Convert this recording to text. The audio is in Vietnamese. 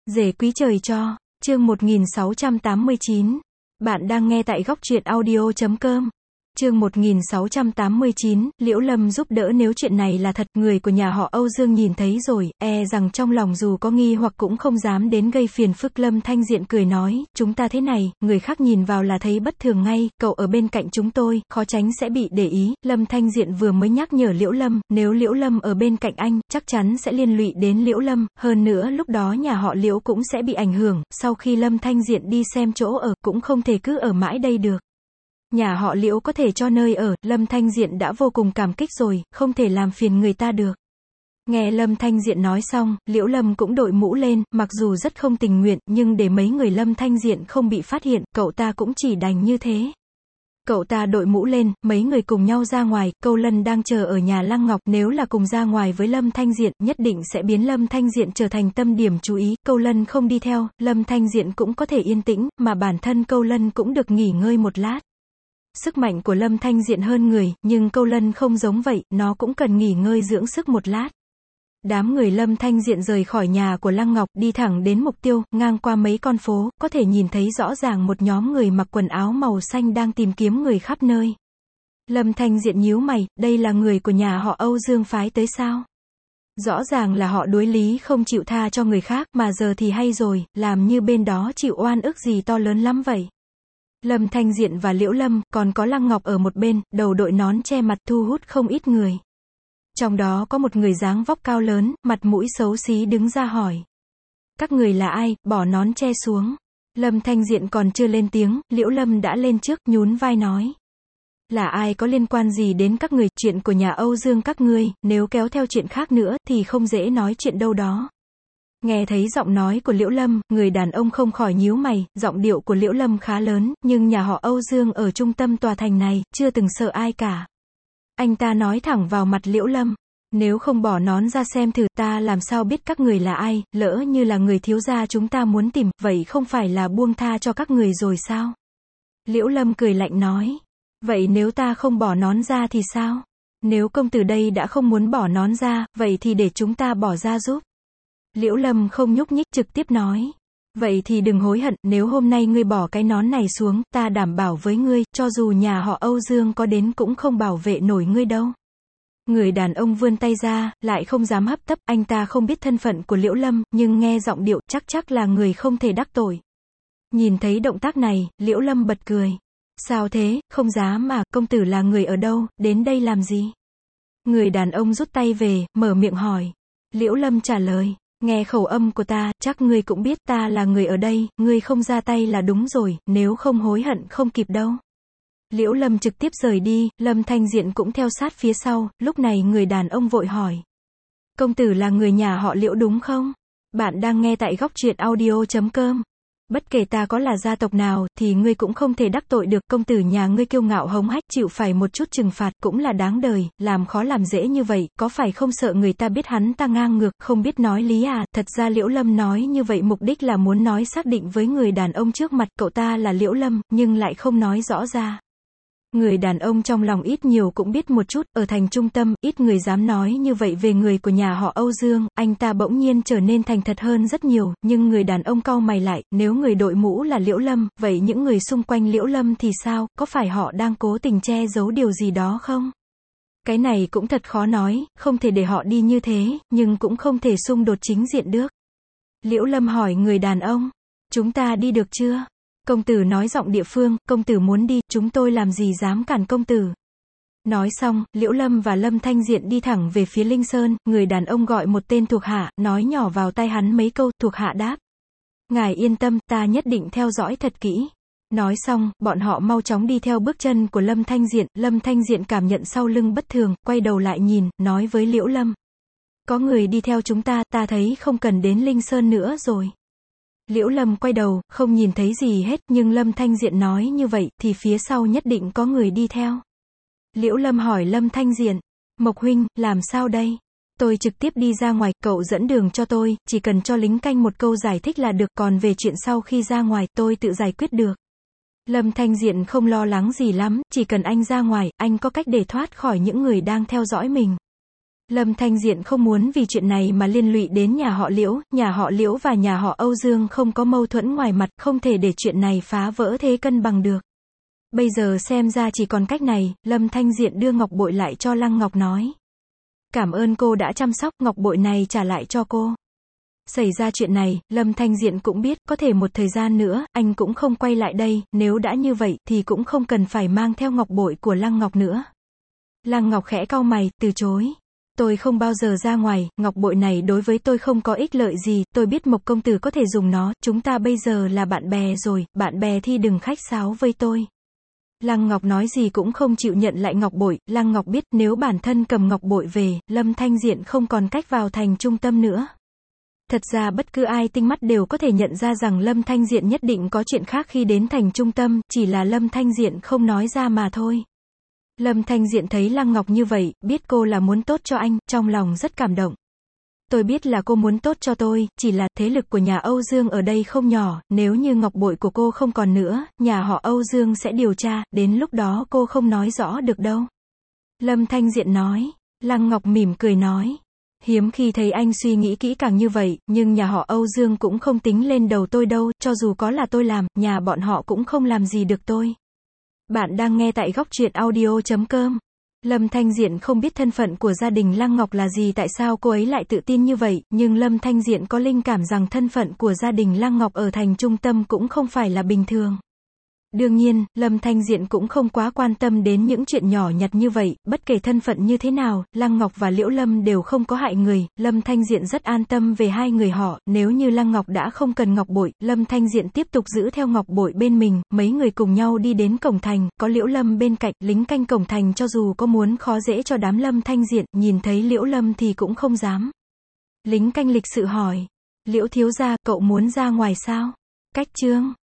Rể quý trời cho, chương 1689. Bạn đang nghe tại góc truyện audio.com. Chương 1689, Liễu Lâm giúp đỡ nếu chuyện này là thật, người của nhà họ Âu Dương nhìn thấy rồi, rằng trong lòng dù có nghi hoặc cũng không dám đến gây phiền phức. Lâm Thanh Diện cười nói, chúng ta thế này, người khác nhìn vào là thấy bất thường ngay, cậu ở bên cạnh chúng tôi, khó tránh sẽ bị để ý. Lâm Thanh Diện vừa mới nhắc nhở Liễu Lâm, nếu Liễu Lâm ở bên cạnh anh, chắc chắn sẽ liên lụy đến Liễu Lâm, hơn nữa lúc đó nhà họ Liễu cũng sẽ bị ảnh hưởng, sau khi Lâm Thanh Diện đi xem chỗ ở, cũng không thể cứ ở mãi đây được. Nhà họ Liễu có thể cho nơi ở, Lâm Thanh Diện đã vô cùng cảm kích rồi, không thể làm phiền người ta được. Nghe Lâm Thanh Diện nói xong, Liễu Lâm cũng đội mũ lên, mặc dù rất không tình nguyện, nhưng để mấy người Lâm Thanh Diện không bị phát hiện, cậu ta cũng chỉ đành như thế. Cậu ta đội mũ lên, mấy người cùng nhau ra ngoài, Câu Lân đang chờ ở nhà Lăng Ngọc, nếu là cùng ra ngoài với Lâm Thanh Diện, nhất định sẽ biến Lâm Thanh Diện trở thành tâm điểm chú ý. Câu Lân không đi theo, Lâm Thanh Diện cũng có thể yên tĩnh, mà bản thân Câu Lân cũng được nghỉ ngơi một lát. Sức mạnh của Lâm Thanh Diện hơn người, nhưng Câu Lân không giống vậy, nó cũng cần nghỉ ngơi dưỡng sức một lát. Đám người Lâm Thanh Diện rời khỏi nhà của Lăng Ngọc, đi thẳng đến mục tiêu, ngang qua mấy con phố, có thể nhìn thấy rõ ràng một nhóm người mặc quần áo màu xanh đang tìm kiếm người khắp nơi. Lâm Thanh Diện nhíu mày, đây là người của nhà họ Âu Dương phái tới sao? Rõ ràng là họ đối lý không chịu tha cho người khác, mà giờ thì hay rồi, làm như bên đó chịu oan ức gì to lớn lắm vậy. Lâm Thanh Diện và Liễu Lâm, còn có Lăng Ngọc ở một bên, đầu đội nón che mặt, thu hút không ít người. Trong đó có một người dáng vóc cao lớn, mặt mũi xấu xí đứng ra hỏi. Các người là ai, bỏ nón che xuống. Lâm Thanh Diện còn chưa lên tiếng, Liễu Lâm đã lên trước, nhún vai nói. Là ai có liên quan gì đến các người, chuyện của nhà Âu Dương các ngươi, nếu kéo theo chuyện khác nữa, thì không dễ nói chuyện đâu đó. Nghe thấy giọng nói của Liễu Lâm, người đàn ông không khỏi nhíu mày, giọng điệu của Liễu Lâm khá lớn, nhưng nhà họ Âu Dương ở trung tâm tòa thành này, chưa từng sợ ai cả. Anh ta nói thẳng vào mặt Liễu Lâm, nếu không bỏ nón ra xem thử, ta làm sao biết các người là ai, lỡ như là người thiếu gia chúng ta muốn tìm, vậy không phải là buông tha cho các người rồi sao? Liễu Lâm cười lạnh nói, vậy nếu ta không bỏ nón ra thì sao? Nếu công tử đây đã không muốn bỏ nón ra, vậy thì để chúng ta bỏ ra giúp. Liễu Lâm không nhúc nhích, trực tiếp nói. Vậy thì đừng hối hận, nếu hôm nay ngươi bỏ cái nón này xuống, ta đảm bảo với ngươi, cho dù nhà họ Âu Dương có đến cũng không bảo vệ nổi ngươi đâu. Người đàn ông vươn tay ra, lại không dám hấp tấp, anh ta không biết thân phận của Liễu Lâm, nhưng nghe giọng điệu, chắc là người không thể đắc tội. Nhìn thấy động tác này, Liễu Lâm bật cười. Sao thế, không dám à, công tử là người ở đâu, đến đây làm gì? Người đàn ông rút tay về, mở miệng hỏi. Liễu Lâm trả lời. Nghe khẩu âm của ta, chắc ngươi cũng biết ta là người ở đây, ngươi không ra tay là đúng rồi, nếu không hối hận không kịp đâu. Liễu Lâm trực tiếp rời đi, Lâm Thanh Diện cũng theo sát phía sau, lúc này người đàn ông vội hỏi. Công tử là người nhà họ Liễu đúng không? Bạn đang nghe tại góc truyện audio.com. Bất kể ta có là gia tộc nào, thì ngươi cũng không thể đắc tội được, công tử nhà ngươi kiêu ngạo hống hách, chịu phải một chút trừng phạt, cũng là đáng đời, làm khó làm dễ như vậy, có phải không sợ người ta biết hắn ta ngang ngược, không biết nói lý à? Thật ra Liễu Lâm nói như vậy mục đích là muốn nói xác định với người đàn ông trước mặt, cậu ta là Liễu Lâm, nhưng lại không nói rõ ra. Người đàn ông trong lòng ít nhiều cũng biết một chút, ở thành trung tâm, ít người dám nói như vậy về người của nhà họ Âu Dương, anh ta bỗng nhiên trở nên thành thật hơn rất nhiều, nhưng người đàn ông cau mày lại, nếu người đội mũ là Liễu Lâm, vậy những người xung quanh Liễu Lâm thì sao, có phải họ đang cố tình che giấu điều gì đó không? Cái này cũng thật khó nói, không thể để họ đi như thế, nhưng cũng không thể xung đột chính diện được. Liễu Lâm hỏi người đàn ông, chúng ta đi được chưa? Công tử nói giọng địa phương, công tử muốn đi, chúng tôi làm gì dám cản công tử. Nói xong, Liễu Lâm và Lâm Thanh Diện đi thẳng về phía Linh Sơn, người đàn ông gọi một tên thuộc hạ, nói nhỏ vào tai hắn mấy câu, thuộc hạ đáp. Ngài yên tâm, ta nhất định theo dõi thật kỹ. Nói xong, bọn họ mau chóng đi theo bước chân của Lâm Thanh Diện cảm nhận sau lưng bất thường, quay đầu lại nhìn, nói với Liễu Lâm. Có người đi theo chúng ta, ta thấy không cần đến Linh Sơn nữa rồi. Liễu Lâm quay đầu, không nhìn thấy gì hết, nhưng Lâm Thanh Diện nói như vậy, thì phía sau nhất định có người đi theo. Liễu Lâm hỏi Lâm Thanh Diện, Mộc huynh, làm sao đây? Tôi trực tiếp đi ra ngoài, cậu dẫn đường cho tôi, chỉ cần cho lính canh một câu giải thích là được, còn về chuyện sau khi ra ngoài, tôi tự giải quyết được. Lâm Thanh Diện không lo lắng gì lắm, chỉ cần anh ra ngoài, anh có cách để thoát khỏi những người đang theo dõi mình. Lâm Thanh Diện không muốn vì chuyện này mà liên lụy đến nhà họ Liễu và nhà họ Âu Dương không có mâu thuẫn ngoài mặt, không thể để chuyện này phá vỡ thế cân bằng được. Bây giờ xem ra chỉ còn cách này, Lâm Thanh Diện đưa ngọc bội lại cho Lăng Ngọc nói. Cảm ơn cô đã chăm sóc, ngọc bội này trả lại cho cô. Xảy ra chuyện này, Lâm Thanh Diện cũng biết, có thể một thời gian nữa, anh cũng không quay lại đây, nếu đã như vậy, thì cũng không cần phải mang theo ngọc bội của Lăng Ngọc nữa. Lăng Ngọc khẽ cau mày, từ chối. Tôi không bao giờ ra ngoài, ngọc bội này đối với tôi không có ích lợi gì, tôi biết Mộc công tử có thể dùng nó, chúng ta bây giờ là bạn bè rồi, bạn bè thì đừng khách sáo với tôi. Lăng Ngọc nói gì cũng không chịu nhận lại ngọc bội, Lăng Ngọc biết nếu bản thân cầm ngọc bội về, Lâm Thanh Diện không còn cách vào thành trung tâm nữa. Thật ra bất cứ ai tinh mắt đều có thể nhận ra rằng Lâm Thanh Diện nhất định có chuyện khác khi đến thành trung tâm, chỉ là Lâm Thanh Diện không nói ra mà thôi. Lâm Thanh Diện thấy Lăng Ngọc như vậy, biết cô là muốn tốt cho anh, trong lòng rất cảm động. Tôi biết là cô muốn tốt cho tôi, chỉ là thế lực của nhà Âu Dương ở đây không nhỏ, nếu như ngọc bội của cô không còn nữa, nhà họ Âu Dương sẽ điều tra, đến lúc đó cô không nói rõ được đâu. Lâm Thanh Diện nói. Lăng Ngọc mỉm cười nói. Hiếm khi thấy anh suy nghĩ kỹ càng như vậy, nhưng nhà họ Âu Dương cũng không tính lên đầu tôi đâu, cho dù có là tôi làm, nhà bọn họ cũng không làm gì được tôi. Bạn đang nghe tại góc truyện audio.com. Lâm Thanh Diện không biết thân phận của gia đình Lăng Ngọc là gì, tại sao cô ấy lại tự tin như vậy, nhưng Lâm Thanh Diện có linh cảm rằng thân phận của gia đình Lăng Ngọc ở thành trung tâm cũng không phải là bình thường. Đương nhiên, Lâm Thanh Diện cũng không quá quan tâm đến những chuyện nhỏ nhặt như vậy, bất kể thân phận như thế nào, Lăng Ngọc và Liễu Lâm đều không có hại người, Lâm Thanh Diện rất an tâm về hai người họ, nếu như Lăng Ngọc đã không cần ngọc bội, Lâm Thanh Diện tiếp tục giữ theo ngọc bội bên mình, mấy người cùng nhau đi đến cổng thành, có Liễu Lâm bên cạnh, lính canh cổng thành cho dù có muốn khó dễ cho đám Lâm Thanh Diện, nhìn thấy Liễu Lâm thì cũng không dám. Lính canh lịch sự hỏi, Liễu thiếu gia, cậu muốn ra ngoài sao? Cách chương